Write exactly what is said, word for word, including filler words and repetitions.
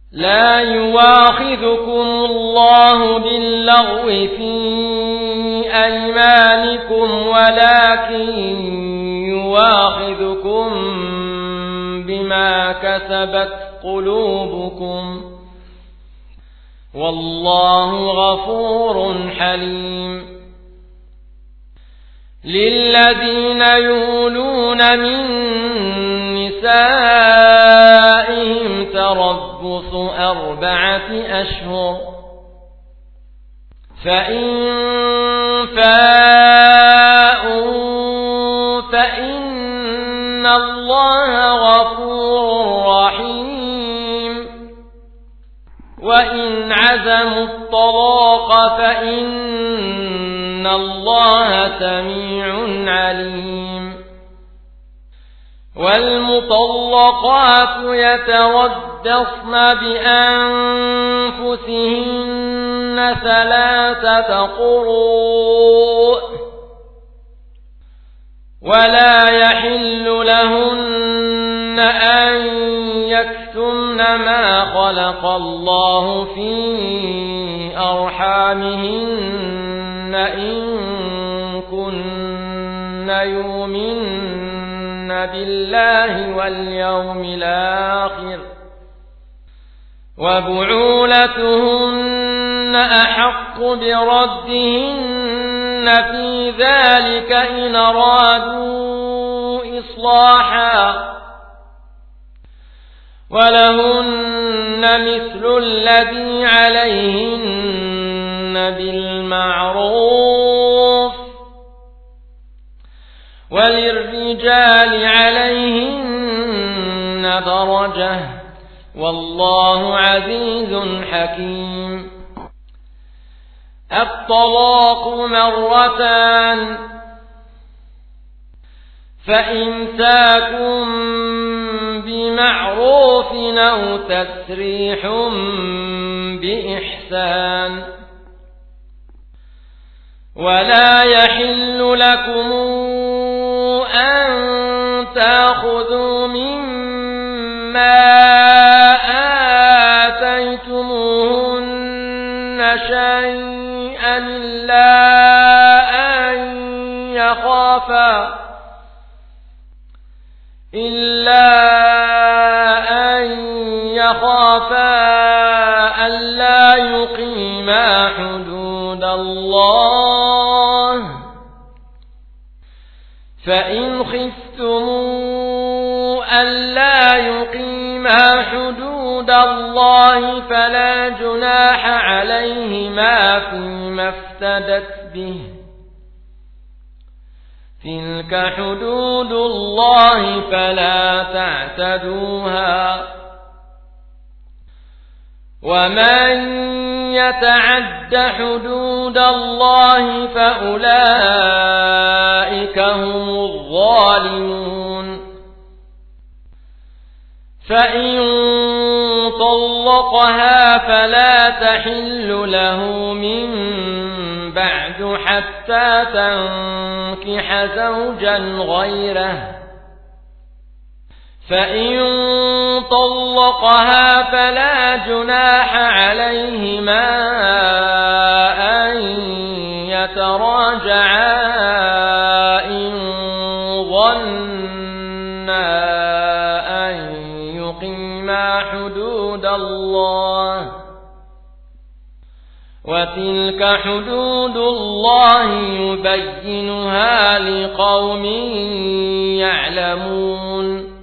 لا يواخذكم الله باللغو في أيمانكم ولكن يواخذكم بما كسبت قلوبكم والله غفور حليم للذين يولون من نسائهم تربص أربعة أشهر فإن فاءوا فإن الله غفور رحيم وإن عزموا الطلاق فإن الله سميع عليم والمطلقات يتربصن بأنفسهن ثلاثة قروء ولا يحل لهن أن يكتمن ما خلق الله في أرحامهن إن كن يؤمن بالله واليوم الآخر وبعولتهن أحق بردهن في ذلك إن أرادوا إصلاحا ولهن مثل الذي عليهن بالمعروف وللرجال عليهن درجة والله عزيز حكيم الطلاق مرتان فإمساك بمعروف أو تسريح بإحسان ولا يحل لكم أن تأخذوا مما آتيتموهن شيئا إلا أن يخافا إلا أن يخافا ألا يقيما حدود الله فإن خفتم ألا يقيما حدود الله فلا جناح عليهما فيما افتدت به تلك حدود الله فلا تعتدوها ومن يتعد حدود الله فأولئك هم الظالمون فإن طلقها فلا تحل له من بعد حتى تنكح زوجا غيره فإن طلقها فلا جناح عليهما أن يتراجعا إن ظنا أن يقيما حدود الله وتلك حدود الله يبينها لقوم يعلمون